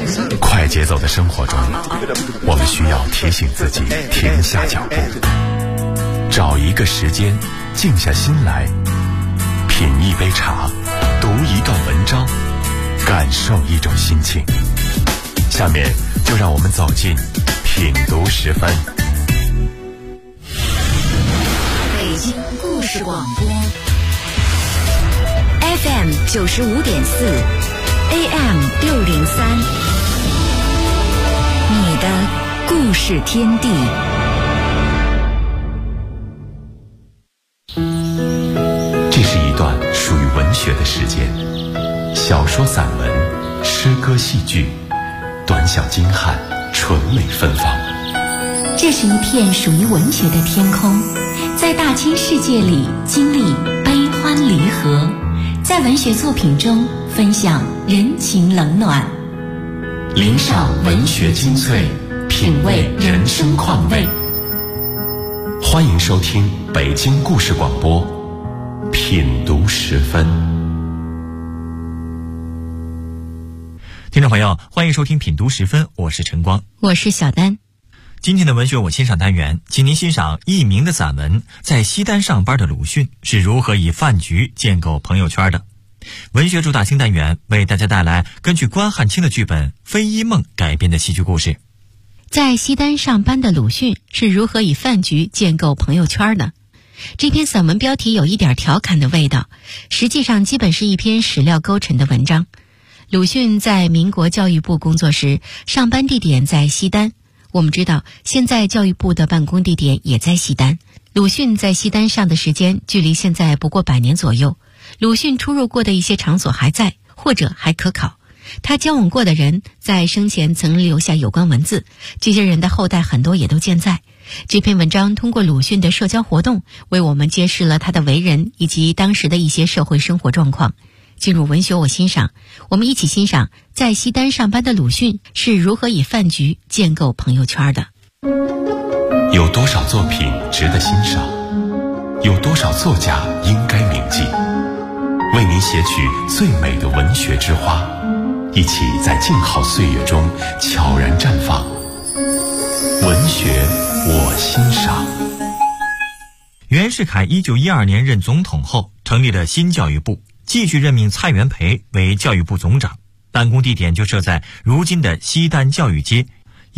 快节奏的生活中，我们需要提醒自己停下脚步，找一个时间静下心来，品一杯茶，读一段文章，感受一种心情。下面就让我们走进品读10分。 北京故事广播 FM 95.4 AM 603，你的故事天地。 这是一段属于文学的时间，小说、散文、诗歌、戏剧，短小精悍，纯美芬芳。 这是一片属于文学的天空，在大千世界里经历悲欢离合，在文学作品中分享人情冷暖， 领赏文学精粹，品味人生况味。欢迎收听北京故事广播品读10分。 听众朋友，欢迎收听品读10分，我是陈光， 我是小丹。 今天的文学我欣赏单元，请您欣赏佚名的散文《在西单上班的鲁迅是如何以饭局建构朋友圈的》。文学主打新单元为大家带来根据关汉卿的剧本《非一梦》改编的戏剧故事。 在西单上班的鲁迅是如何以饭局建构朋友圈的？这篇散文标题有一点调侃的味道，实际上基本是一篇史料勾陈的文章。鲁迅在民国教育部工作时，上班地点在西单。我们知道，现在教育部的办公地点也在西单。鲁迅在西单上的时间距离现在不过100年左右。鲁迅出入过的一些场所还在，或者还可考。他交往过的人在生前曾留下有关文字，这些人的后代很多也都健在。这篇文章通过鲁迅的社交活动，为我们揭示了他的为人以及当时的一些社会生活状况。进入文学我欣赏，我们一起欣赏在西单上班的鲁迅是如何以饭局建构朋友圈的。 有多少作品值得欣赏？有多少作家应该铭记？为您写取最美的文学之花，一起在静好岁月中悄然绽放。文学我欣赏。 袁世凯1912年任总统后，成立了新教育部，继续任命蔡元培为教育部总长，办公地点就设在如今的西单教育街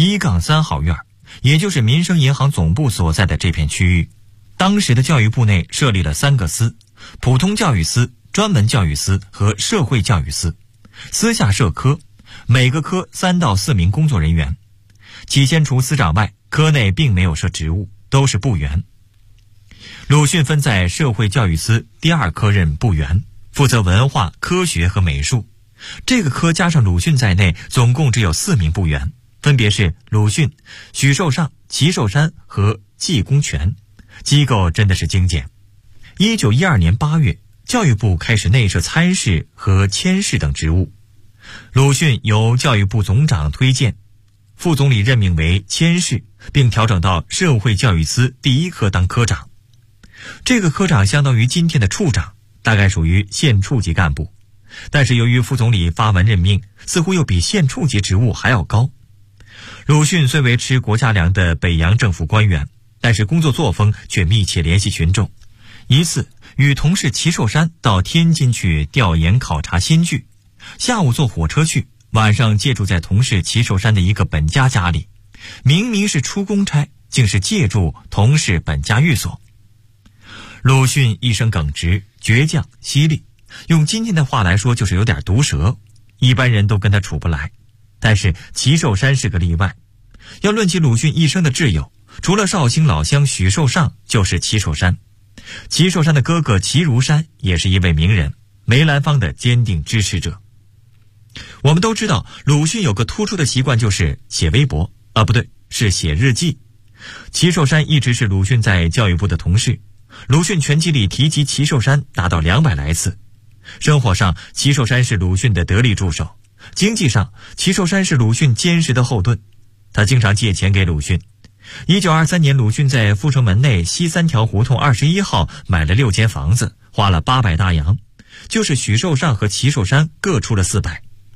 1-3号院，也就是民生银行总部所在的这片区域。当时的教育部内设立了3个司：普通教育司、专门教育司和社会教育司，司下设科，每个科3到4名工作人员。起先除司长外，科内并没有设职务，都是部员。鲁迅分在社会教育司第2科任部员，负责文化、科学和美术。这个科加上鲁迅在内，总共只有4名部员，分别是鲁迅、许寿上、齐寿山和季公权。机构真的是精简。1912年8月，教育部开始内设参事和监事等职务。鲁迅由教育部总长推荐，副总理任命为监事，并调整到社会教育司第1科当科长。这个科长相当于今天的处长，大概属于县处级干部，但是由于副总理发文任命，似乎又比县处级职务还要高。鲁迅虽为吃国家粮的北洋政府官员，但是工作作风却密切联系群众。一次与同事齐寿山到天津去调研考察新剧，下午坐火车去，晚上借住在同事齐寿山的一个本家家里，明明是出公差，竟是借住同事本家寓所。鲁迅一生耿直、倔强、犀利，用今天的话来说就是有点毒舌，一般人都跟他处不来。但是齐寿山是个例外。要论起鲁迅一生的挚友，除了绍兴老乡许寿上，就是齐寿山。齐寿山的哥哥齐如山也是一位名人，梅兰芳的坚定支持者。我们都知道鲁迅有个突出的习惯，就是写微博，不对，是写日记。齐寿山一直是鲁迅在教育部的同事，鲁迅全集里提及齐寿山达到200来次。生活上，齐寿山是鲁迅的得力助手；经济上，齐寿山是鲁迅坚实的后盾。他经常借钱给鲁迅。1923年，鲁迅在阜成门内西3条胡同21号买了6间房子，花了800大洋，就是许寿上和齐寿山各出了400。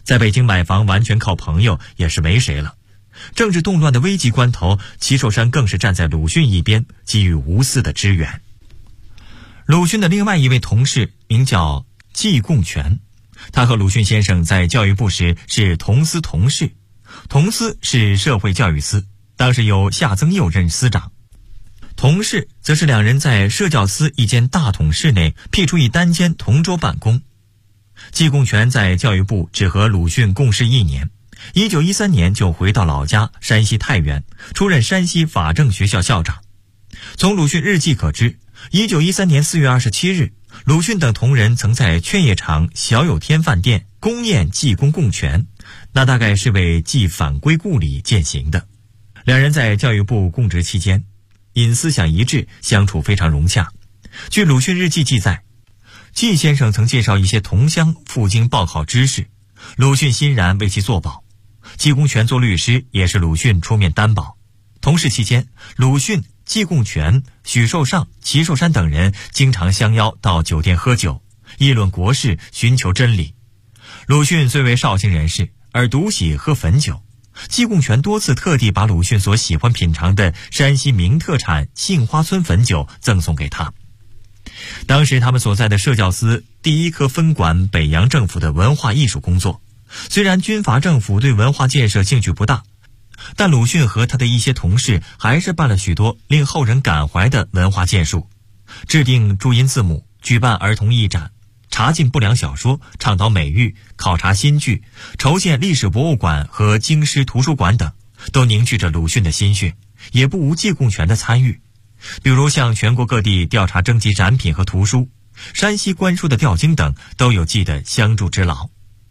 在北京买房完全靠朋友也是没谁了。政治动乱的危急关头，齐寿山更是站在鲁迅一边，给予无私的支援。鲁迅的另外一位同事名叫季贡全，他和鲁迅先生在教育部时是同司同事，同司是社会教育司，当时由夏增佑任司长。同事则是两人在社教司一间大统室内辟出一单间同桌办公。季贡全在教育部只和鲁迅共事1年，1913年就回到老家山西太原，出任山西法政学校校长。从鲁迅日记可知，1913年4月27日，鲁迅等同仁曾在劝业场小有天饭店公宴季贡全，那大概是为季返归故里饯行的。两人在教育部供职期间，因思想一致，相处非常融洽。据鲁迅日记记载，季先生曾介绍一些同乡赴京报考知识，鲁迅欣然为其作保。季贡全做律师也是鲁迅出面担保。同事期间，鲁迅、季贡全、许寿裳、齐寿山等人经常相邀到酒店喝酒，议论国事，寻求真理。鲁迅虽为绍兴人士，而独喜喝汾酒，季贡全多次特地把鲁迅所喜欢品尝的山西名特产杏花村汾酒赠送给他。当时他们所在的社教司第一科分管北洋政府的文化艺术工作，虽然军阀政府对文化建设兴趣不大，但鲁迅和他的一些同事还是办了许多令后人感怀的文化建树，制定注音字母，举办儿童艺展，查禁不良小说，倡导美育，考察新剧，筹建历史博物馆和京师图书馆等，都凝聚着鲁迅的心血，也不无季贡全的参与。比如向全国各地调查征集展品和图书，山西官书的调经等，都有季的相助之劳。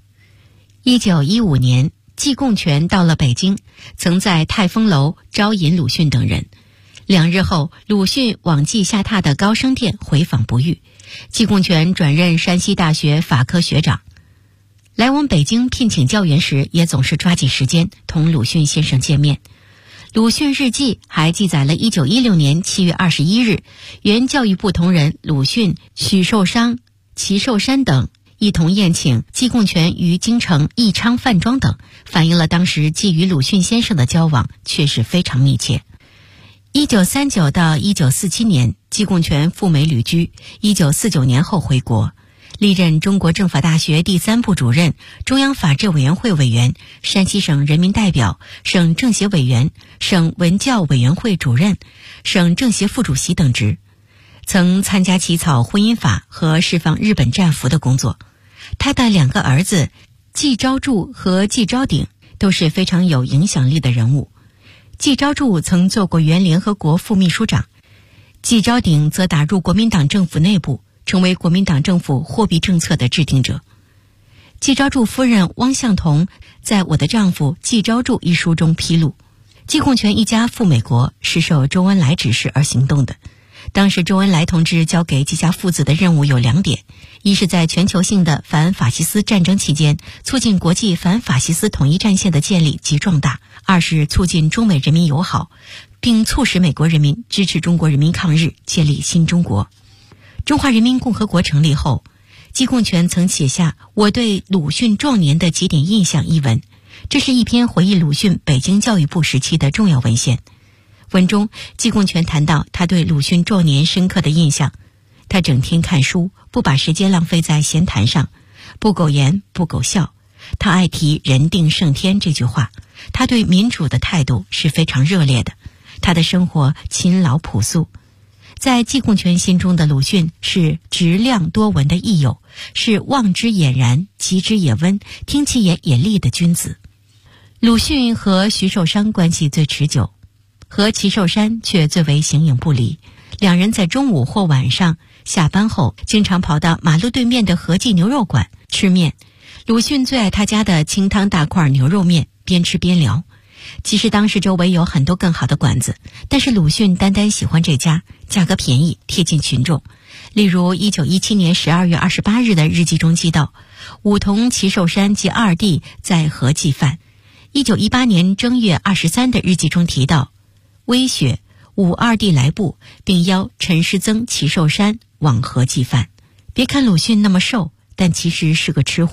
1915年，季贡全到了北京，曾在泰丰楼招引鲁迅等人。2日后，鲁迅往季下榻的高升殿回访不遇，季贡全转任山西大学法科学长。来往北京聘请教员时，也总是抓紧时间同鲁迅先生见面。鲁迅日记还记载了1916年7月21日，原教育部同仁鲁迅、许寿裳、齐寿山等一同宴请季贡全于京城义昌饭庄等，反映了当时季与鲁迅先生的交往确实非常密切。1939到1947年，季贡全赴美旅居，1949年后回国，历任中国政法大学第3部主任、中央法制委员会委员、山西省人民代表、省政协委员、省文教委员会主任、省政协副主席等职，曾参加起草婚姻法和释放日本战俘的工作。他的2个儿子季昭著和季昭鼎都是非常有影响力的人物。季昭著曾做过原联合国副秘书长，季昭鼎则打入国民党政府内部，成为国民党政府货币政策的制定者。季昭著夫人汪向彤在《我的丈夫季昭著》一书中披露，季贡全一家赴美国是受周恩来指示而行动的。当时周恩来同志交给季家父子的任务有2点，一是在全球性的反法西斯战争期间促进国际反法西斯统一战线的建立及壮大，二是促进中美人民友好，并促使美国人民支持中国人民抗日，建立新中国。中华人民共和国成立后，季贡全曾写下《我对鲁迅壮年的几点印象》一文，这是一篇回忆鲁迅北京教育部时期的重要文献。文中，季贡全谈到他对鲁迅壮年深刻的印象：他整天看书，不把时间浪费在闲谈上，不苟言，不苟笑。他爱提人定胜天这句话，他对民主的态度是非常热烈的。他的生活勤劳朴素。在季贡全心中的鲁迅是直量多闻的益友，是望之俨然，及之也温，听其言也利的君子。鲁迅和徐寿裳关系最持久，和齐寿山却最为形影不离。2人在中午或晚上下班后，经常跑到马路对面的和记牛肉馆吃面。鲁迅最爱他家的清汤大块牛肉面，边吃边聊。其实当时周围有很多更好的馆子，但是鲁迅单单喜欢这家，价格便宜，贴近群众。例如1917年12月28日的日记中记道，武同齐寿山及2弟在和记饭。1918年正月23的日记中提到，微雪武2弟来部，并邀陈师曾、齐寿山往和记饭。别看鲁迅那么瘦，但其实是个吃货，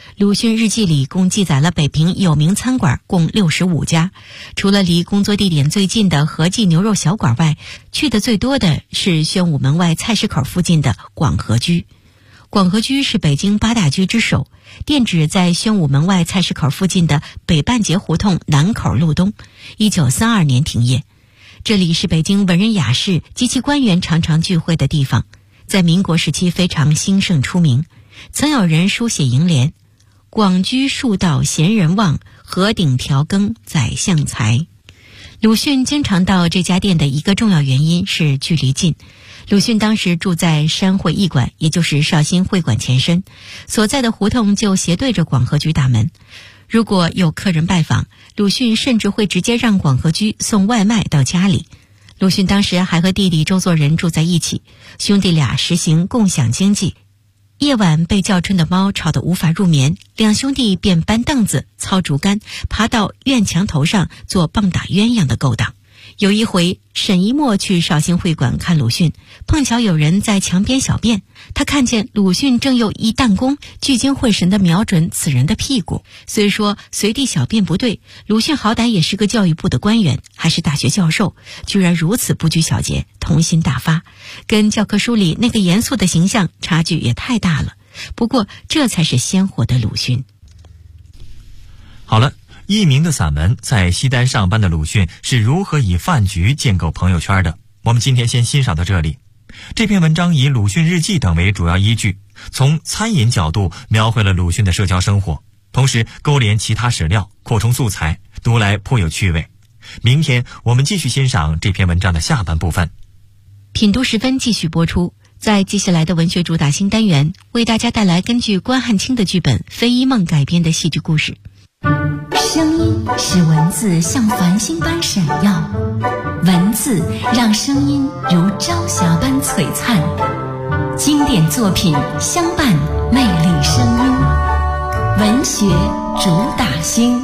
鲁迅日记里共记载了北平有名餐馆共65家，除了离工作地点最近的和记牛肉小馆外，去的最多的是宣武门外菜市口附近的广和居。广和居是北京8大居之首，店址在宣武门外菜市口附近的北半截胡同南口路东，1932年停业。这里是北京文人雅士及其官员常常聚会的地方，在民国时期非常兴盛出名，曾有人书写楹联：广居数道闲人望，河顶调羹宰相财。鲁迅经常到这家店的一个重要原因是距离近。鲁迅当时住在山会驿馆，也就是绍兴会馆前身，所在的胡同就斜对着广和居大门。如果有客人拜访，鲁迅甚至会直接让广和居送外卖到家里。鲁迅当时还和弟弟周作人住在一起，兄弟俩实行共享经济。夜晚被叫春的猫吵得无法入眠，两兄弟便搬凳子、操竹竿，爬到院墙头上做棒打鸳鸯的勾当。有一回，沈一墨去绍兴会馆看鲁迅，碰巧有人在墙边小便，他看见鲁迅正用一弹弓聚精会神地瞄准此人的屁股。虽说随地小便不对，鲁迅好歹也是个教育部的官员，还是大学教授，居然如此不拘小节，童心大发，跟教科书里那个严肃的形象差距也太大了。不过这才是鲜活的鲁迅。 好了，佚名的散文在西单上班的鲁迅是如何以饭局建构朋友圈的，我们今天先欣赏到这里。这篇文章以鲁迅日记等为主要依据，从餐饮角度描绘了鲁迅的社交生活，同时勾连其他史料，扩充素材，读来颇有趣味。明天我们继续欣赏这篇文章的下半部分。 品读时分继续播出，在接下来的文学主打新单元，为大家带来根据关汉卿的剧本《飞衣梦》改编的戏剧故事。 声音使文字像繁星般闪耀，文字让声音如朝霞般璀璨。经典作品相伴魅力声音，文学主打星。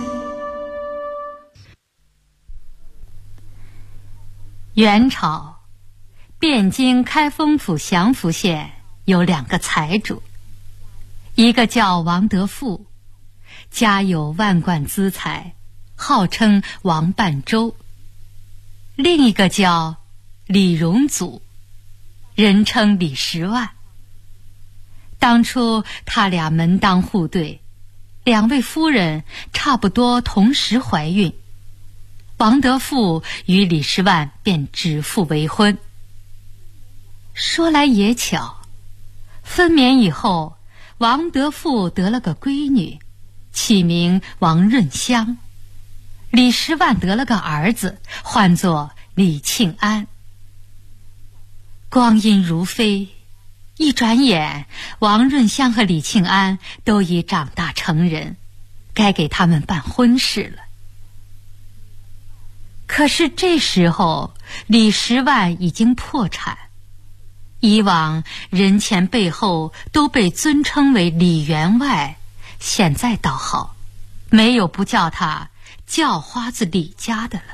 元朝汴京开封府祥符县有2个财主，一个叫王德富，家有万贯资财，号称王半洲；另一个叫李荣祖，人称李10万。当初他俩门当户对，2位夫人差不多同时怀孕，王德富与李10万便指腹为婚。说来也巧，分娩以后，王德富得了个闺女，起名王润香；李10万得了个儿子，唤作李庆安。光阴如飞，一转眼，王润香和李庆安都已长大成人，该给他们办婚事了。可是这时候，李10万已经破产。以往人前背后都被尊称为李员外，现在倒好，没有不叫他叫花子李家的了。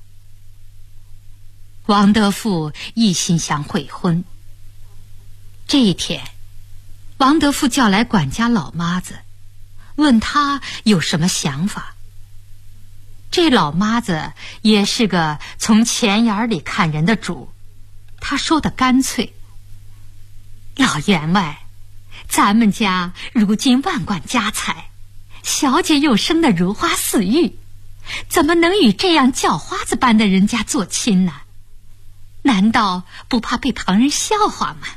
王德富一心想悔婚。这一天，王德富叫来管家老妈子，问他有什么想法。这老妈子也是个从钱眼里看人的主，他说的干脆：老员外，咱们家如今万贯家财，小姐又生得如花似玉，怎么能与这样叫花子般的人家做亲呢？难道不怕被旁人笑话吗？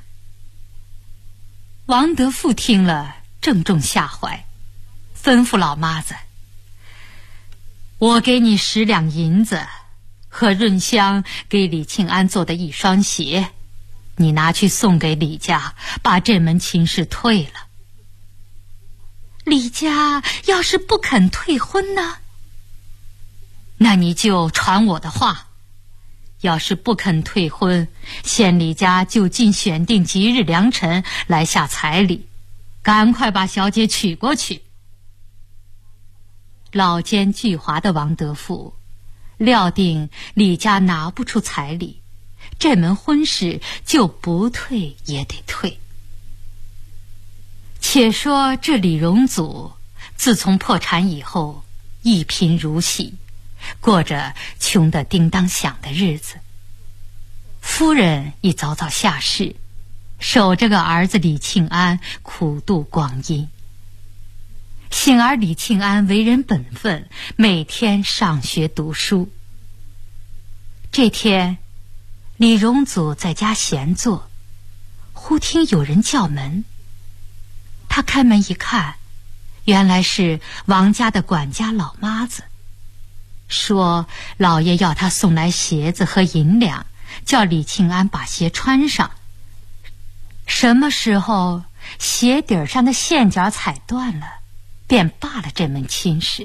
王德富听了正中下怀，吩咐老妈子：我给你10两银子和润香给李庆安做的1双鞋，你拿去送给李家，把这门亲事退了。李家要是不肯退婚呢？那你就传我的话，要是不肯退婚，县李家就近选定吉日良辰来下彩礼，赶快把小姐娶过去。老奸巨猾的王德富料定李家拿不出彩礼，这门婚事就不退也得退。 且说这李荣祖自从破产以后，一贫如洗，过着穷得叮当响的日子。夫人已早早下世，守着个儿子李庆安苦度光阴。幸而李庆安为人本分，每天上学读书。这天，李荣祖在家闲坐，忽听有人叫门。他开门一看，原来是王家的管家老妈子，说老爷要他送来鞋子和银两，叫李庆安把鞋穿上。什么时候鞋底上的线脚踩断了，便罢了这门亲事。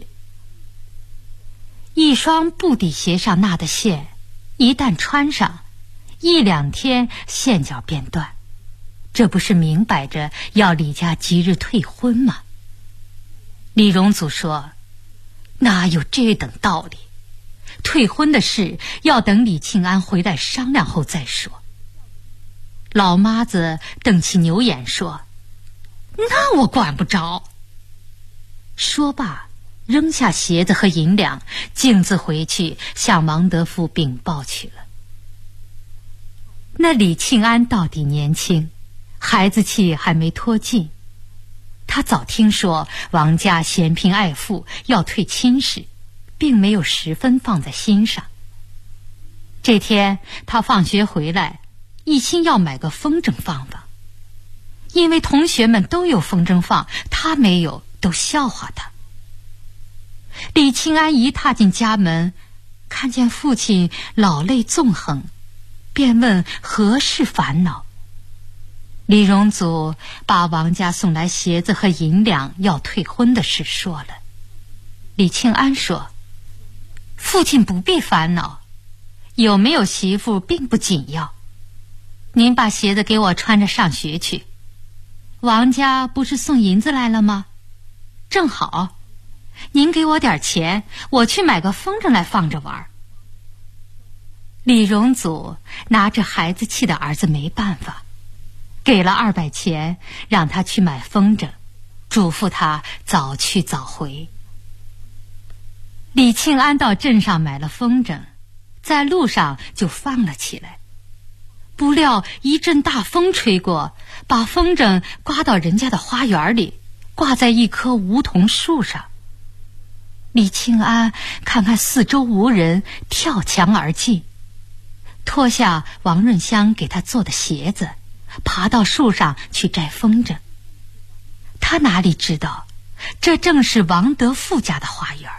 一双布底鞋上纳的线，一旦穿上，1-2天线脚便断，这不是明摆着要李家即日退婚吗？李荣祖说，哪有这等道理？退婚的事要等李庆安回来商量后再说。老妈子瞪起牛眼说，那我管不着。说罢，扔下鞋子和银两，径自回去向王德富禀报去了。那李庆安到底年轻，孩子气还没脱尽，他早听说王家嫌贫爱富，要退亲事，并没有十分放在心上。这天他放学回来，一心要买个风筝放放，因为同学们都有风筝放，他没有，都笑话他。李庆安一踏进家门，看见父亲老泪纵横，便问何事烦恼。李荣祖把王家送来鞋子和银两要退婚的事说了。李庆安说，父亲不必烦恼，有没有媳妇并不紧要，您把鞋子给我穿着上学去。王家不是送银子来了吗？正好，您给我点钱，我去买个风筝来放着玩。李荣祖拿着孩子气的儿子没办法，给了200钱，让他去买风筝，嘱咐他早去早回。李庆安到镇上买了风筝，在路上就放了起来。不料一阵大风吹过，把风筝刮到人家的花园里，挂在一棵梧桐树上。李庆安看看四周无人，跳墙而进，脱下王润香给他做的鞋子，爬到树上去摘风筝。他哪里知道，这正是王德富家的花园。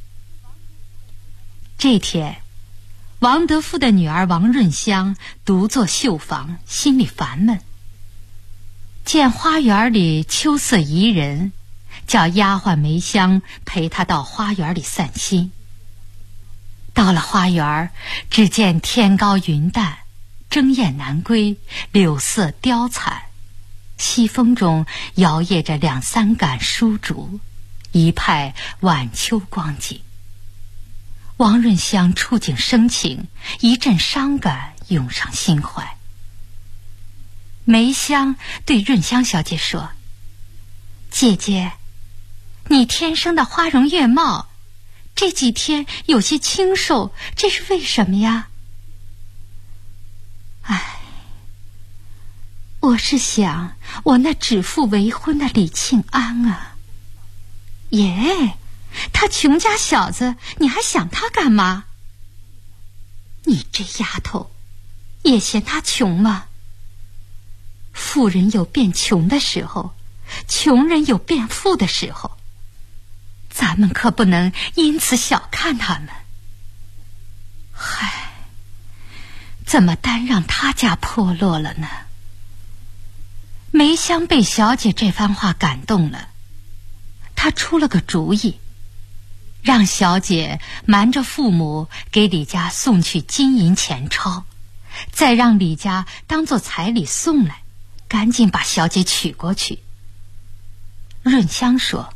这天，王德富的女儿王润香独坐绣房，心里烦闷。见花园里秋色宜人，叫丫鬟梅香陪她到花园里散心。到了花园，只见天高云淡，争雁南归，柳色凋残，西风中摇曳着2-3杆疏竹，一派晚秋光景。王润香触景生情，一阵伤感涌上心怀。梅香对润香小姐说，姐姐，你天生的花容月貌，这几天有些清瘦，这是为什么呀？唉，我是想我那指腹为婚的李庆安啊。耶，他穷家小子，你还想他干嘛？你这丫头，也嫌他穷吗？富人有变穷的时候，穷人有变富的时候，咱们可不能因此小看他们。嗨，怎么单让他家破落了呢？梅香被小姐这番话感动了，她出了个主意，让小姐瞒着父母给李家送去金银钱钞，再让李家当作彩礼送来，赶紧把小姐娶过去。润香说，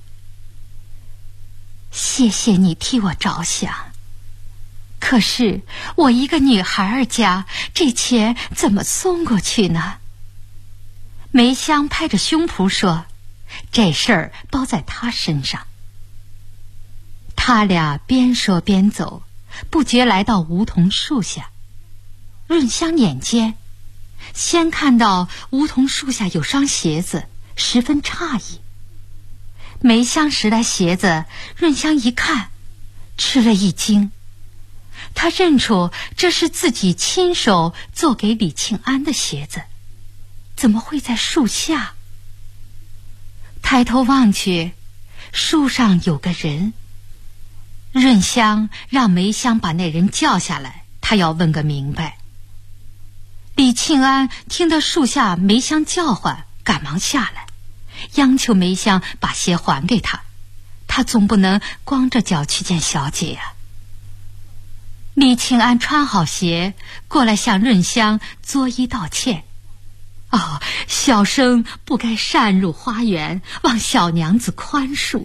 谢谢你替我着想，可是我一个女孩儿家，这钱怎么送过去呢？梅香拍着胸脯说， 这事儿包在他身上。他俩边说边走，不觉来到梧桐树下。润香眼尖，先看到梧桐树下有双鞋子，十分诧异。梅香拾来鞋子，润香一看，吃了一惊。他认出这是自己亲手做给李庆安的鞋子，怎么会在树下？抬头望去，树上有个人。润香让梅香把那人叫下来，他要问个明白。李庆安听得树下梅香叫唤，赶忙下来，央求梅香把鞋还给他，他总不能光着脚去见小姐呀。李庆安穿好鞋过来向润香作揖道歉：“哦，小生不该擅入花园，望小娘子宽恕。”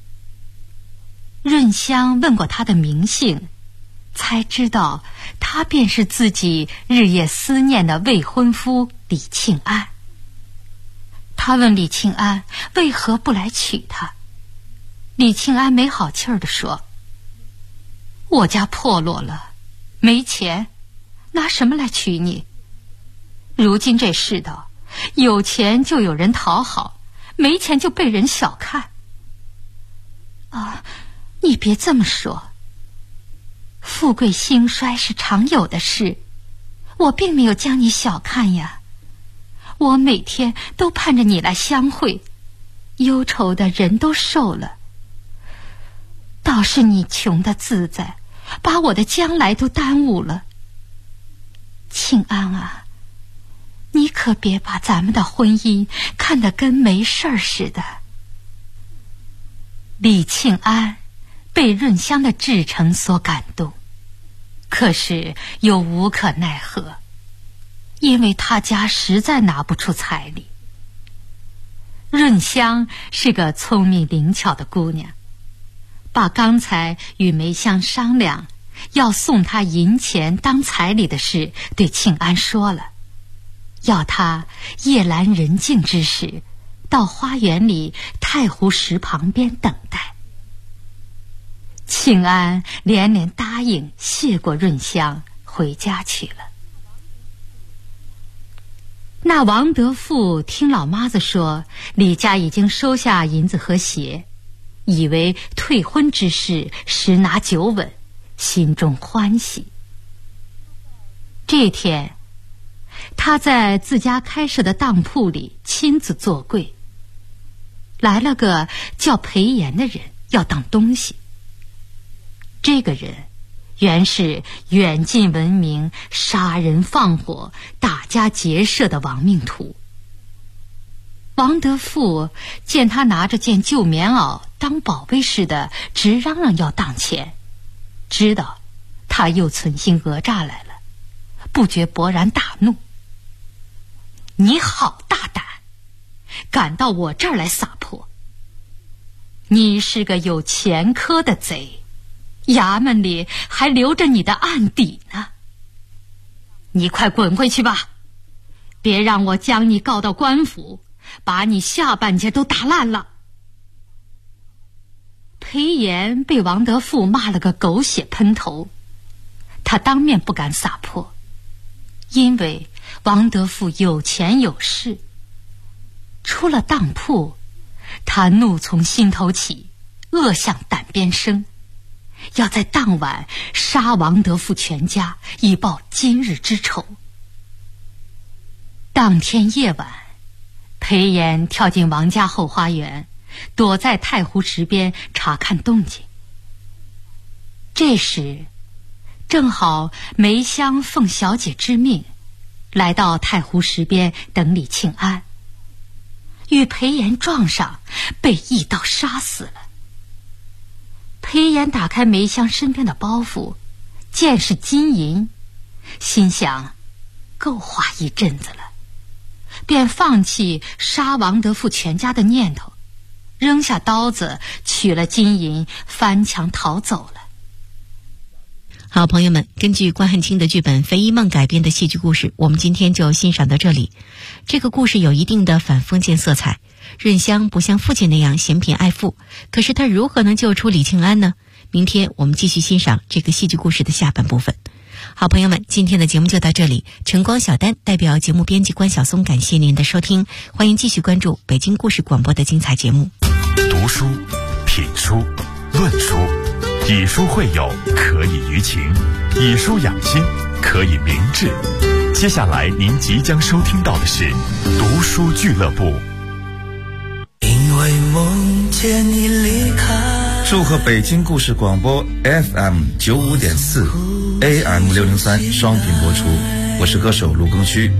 润香问过他的名姓，才知道他便是自己日夜思念的未婚夫李庆安。他问李庆安为何不来娶她，李庆安没好气儿地说：“我家破落了，没钱，拿什么来娶你？如今这世道，有钱就有人讨好，没钱就被人小看。”啊，你别这么说，富贵兴衰是常有的事，我并没有将你小看呀。我每天都盼着你来相会，忧愁的人都瘦了。倒是你穷的自在，把我的将来都耽误了。庆安啊，你可别把咱们的婚姻看得跟没事儿似的。李庆安被润香的至诚所感动，可是又无可奈何，因为他家实在拿不出彩礼。润香是个聪明灵巧的姑娘，把刚才与梅香商量要送她银钱当彩礼的事对庆安说了，要他夜阑人静之时到花园里太湖石旁边等待。庆安连连答应，谢过润香，回家去了。那王德富听老妈子说李家已经收下银子和鞋，以为退婚之事十拿九稳，心中欢喜。这天，他在自家开设的当铺里亲自做柜，来了个叫裴岩的人要当东西。这个人原是远近闻名、杀人放火、打家劫舍的亡命徒。王德富见他拿着件旧棉袄当宝贝似的，直嚷嚷要当钱，知道他又存心讹诈来了，不觉勃然大怒：“你好大胆，敢到我这儿来撒泼！你是个有前科的贼，衙门里还留着你的案底呢。你快滚回去吧，别让我将你告到官府，把你下半截都打烂了。”裴岩被王德富骂了个狗血喷头，他当面不敢撒泼，因为王德富有钱有势。出了当铺，他怒从心头起，恶向胆边生，要在当晚杀王德富全家，以报今日之仇。当天夜晚，裴岩跳进王家后花园，躲在太湖石边查看动静。这时正好梅香奉小姐之命来到太湖石边等李庆安，与裴岩撞上，被一刀杀死了。裴岩打开梅香身边的包袱，见是金银，心想够花一阵子了，便放弃杀王德富全家的念头，扔下刀子，取了金银，翻墙逃走了。 好，朋友们，根据关汉卿的剧本《肥一梦》改编的戏剧故事，我们今天就欣赏到这里。这个故事有一定的反封建色彩，润香不像父亲那样嫌贫爱富，可是他如何能救出李庆安呢？明天我们继续欣赏这个戏剧故事的下半部分。好，朋友们，今天的节目就到这里。晨光小丹代表节目编辑关晓松，感谢您的收听，欢迎继续关注北京故事广播的精彩节目。 读书、品书、论书，以书会友，可以娱情；以书养心，可以明志。接下来您即将收听到的是读书俱乐部。 因为梦见你离开。祝贺北京故事广播 FM 95.4 AM 603双频播出，我是歌手卢庚戌。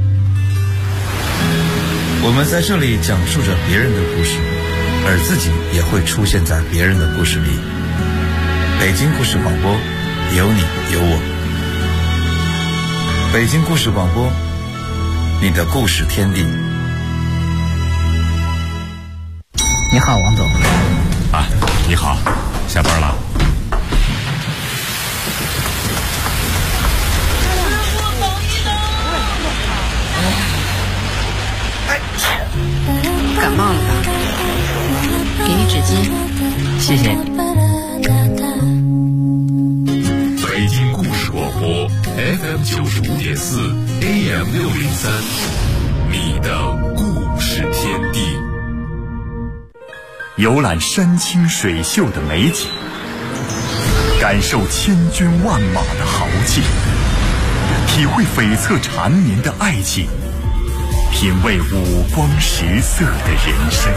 我们在这里讲述着别人的故事，而自己也会出现在别人的故事里。北京故事广播，有你有我。北京故事广播，你的故事天地。 你好，王总。 啊，你好，下班了。 感冒了吧？给你纸巾。 谢谢。 北京故事广播 FM 95.4 AM 603，你的故事天地。游览山清水秀的美景，感受千军万马的豪劲，体会悱恻缠绵的爱情，品味五光十色的人生。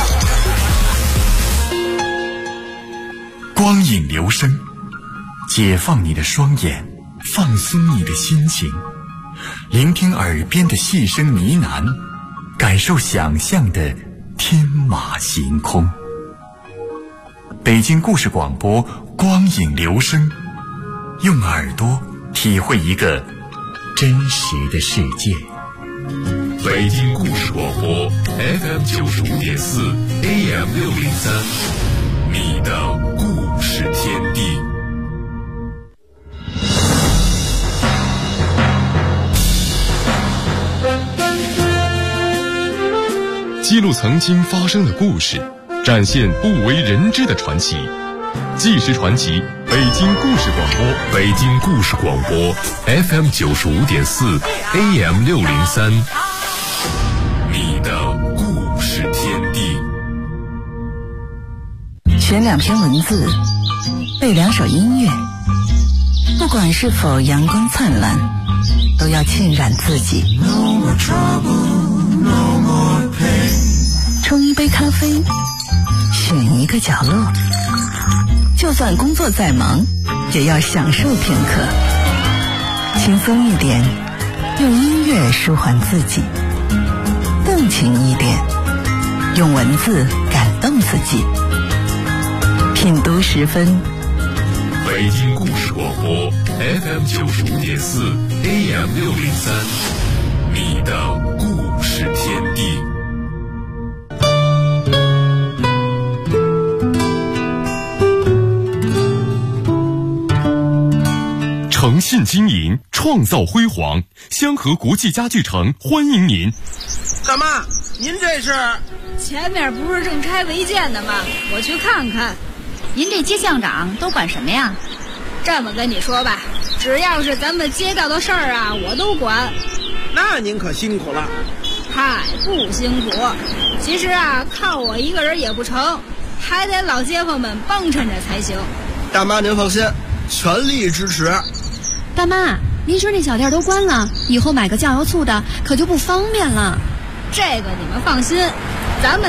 光影留声，解放你的双眼，放松你的心情，聆听耳边的细声呢喃，感受想象的天马行空。北京故事广播，光影留声，用耳朵体会一个真实的世界。北京故事广播 FM 95.4 AM 603，你的故事天地。 记录曾经发生的故事，展现不为人知的传奇。纪实传奇，北京故事广播， 北京故事广播 FM 95.4 AM 603，你的故事天地。 选2篇文字，背2首音乐，不管是否阳光灿烂，都要浸染自己。冲一杯咖啡，选一个角落，就算工作再忙，也要享受片刻。轻松一点，用音乐舒缓自己；动情一点，用文字感动自己。品读10分， 北京故事广播 FM 95.4 AM 603，你的故事天地。 诚信经营，创造辉煌。香河国际家具城欢迎您。 大妈，您这是？ 前面不是正拆违建的吗？我去看看。 您这街巷长都管什么呀？ 这么跟你说吧，只要是咱们街道的事儿啊，我都管。 那您可辛苦了。 嗨，不辛苦。其实啊，靠我一个人也不成，还得老街坊们帮衬着才行。 大妈您放心，全力支持。 大妈，您说那小店都关了，以后买个酱油醋的可就不方便了。 这个你们放心，咱们